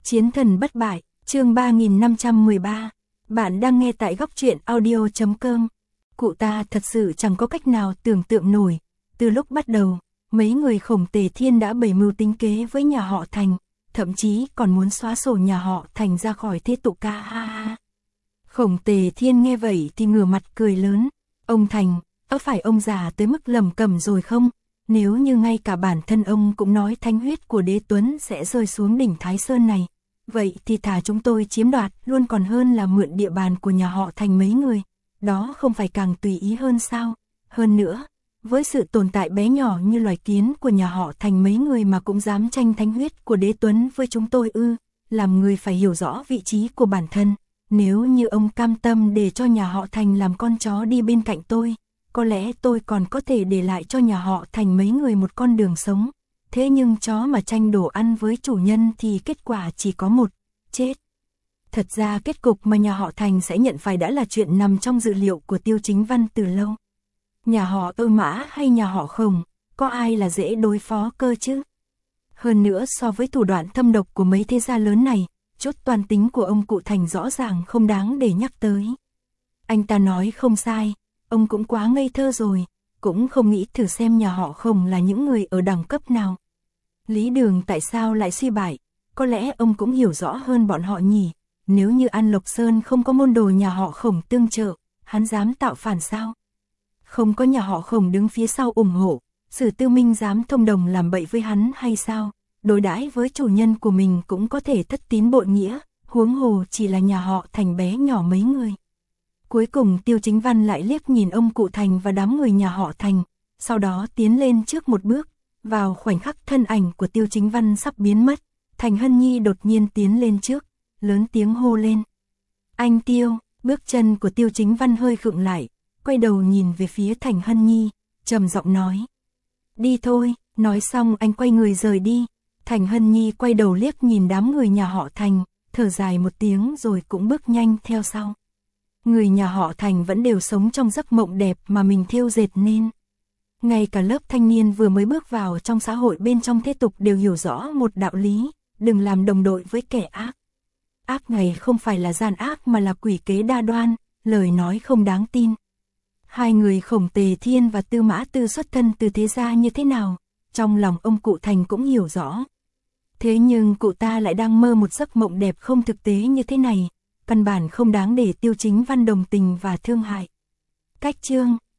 Chiến thần bất bại, chương 3513. Bạn đang nghe tại góc truyện audio.com. Cụ ta thật sự chẳng có cách nào tưởng tượng nổi. Từ lúc bắt đầu, mấy người Khổng Tề Thiên đã bày mưu tính kế với nhà họ Thành, thậm chí còn muốn xóa sổ nhà họ Thành ra khỏi thế tục ca ha ha. Khổng Tề Thiên nghe vậy thì ngửa mặt cười lớn. Ông Thành, có phải ông già tới mức lầm cầm rồi không? Nếu như ngay cả bản thân ông cũng nói thánh huyết của Đế Tuấn sẽ rơi xuống đỉnh Thái Sơn này, vậy thì thà chúng tôi chiếm đoạt luôn còn hơn là mượn địa bàn của nhà họ Thành mấy người. Đó không phải càng tùy ý hơn sao? Hơn nữa, với sự tồn tại bé nhỏ như loài kiến của nhà họ Thành mấy người mà cũng dám tranh thánh huyết của Đế Tuấn với chúng tôi ư? Làm người phải hiểu rõ vị trí của bản thân. Nếu như ông cam tâm để cho nhà họ Thành làm con chó đi bên cạnh tôi, có lẽ tôi còn có thể để lại cho nhà họ Thành mấy người một con đường sống. Thế nhưng chó mà tranh đồ ăn với chủ nhân thì kết quả chỉ có một, chết. Thật ra kết cục mà nhà họ Thành sẽ nhận phải đã là chuyện nằm trong dự liệu của Tiêu Chính Văn từ lâu. Nhà họ Âu Mã hay nhà họ Khổng, có ai là dễ đối phó cơ chứ? Hơn nữa so với thủ đoạn thâm độc của mấy thế gia lớn này, chốt toan tính của ông cụ Thành rõ ràng không đáng để nhắc tới. Anh ta nói không sai, ông cũng quá ngây thơ rồi, cũng không nghĩ thử xem nhà họ Khổng là những người ở đẳng cấp nào. Lý Đường tại sao lại suy bại, có lẽ ông cũng hiểu rõ hơn bọn họ nhỉ. Nếu như An Lộc Sơn không có môn đồ nhà họ Khổng tương trợ, hắn dám tạo phản sao? Không có nhà họ Khổng đứng phía sau ủng hộ, Sử Tư Minh dám thông đồng làm bậy với hắn hay sao? Đối đãi với chủ nhân của mình cũng có thể thất tín bội nghĩa, huống hồ chỉ là nhà họ Thành bé nhỏ mấy người. Cuối cùng Tiêu Chính Văn lại liếc nhìn ông cụ Thành và đám người nhà họ Thành, sau đó tiến lên trước một bước. Vào khoảnh khắc thân ảnh của Tiêu Chính Văn sắp biến mất, Thành Hân Nhi đột nhiên tiến lên trước, lớn tiếng hô lên. Anh Tiêu, bước chân của Tiêu Chính Văn hơi khựng lại, quay đầu nhìn về phía Thành Hân Nhi, trầm giọng nói. Đi thôi, nói xong anh quay người rời đi. Thành Hân Nhi quay đầu liếc nhìn đám người nhà họ Thành, thở dài một tiếng rồi cũng bước nhanh theo sau. Người nhà họ Thành vẫn đều sống trong giấc mộng đẹp mà mình thêu dệt nên. Ngay cả lớp thanh niên vừa mới bước vào trong xã hội bên trong thế tục đều hiểu rõ một đạo lý, đừng làm đồng đội với kẻ ác. Ác ngày không phải là gian ác mà là quỷ kế đa đoan, lời nói không đáng tin. Hai người Khổng Tề Thiên và Tư Mã Tư xuất thân từ thế gia như thế nào, trong lòng ông cụ Thành cũng hiểu rõ. Thế nhưng cụ ta lại đang mơ một giấc mộng đẹp không thực tế như thế này, căn bản không đáng để Tiêu Chính Văn đồng tình và thương hại. Cách chương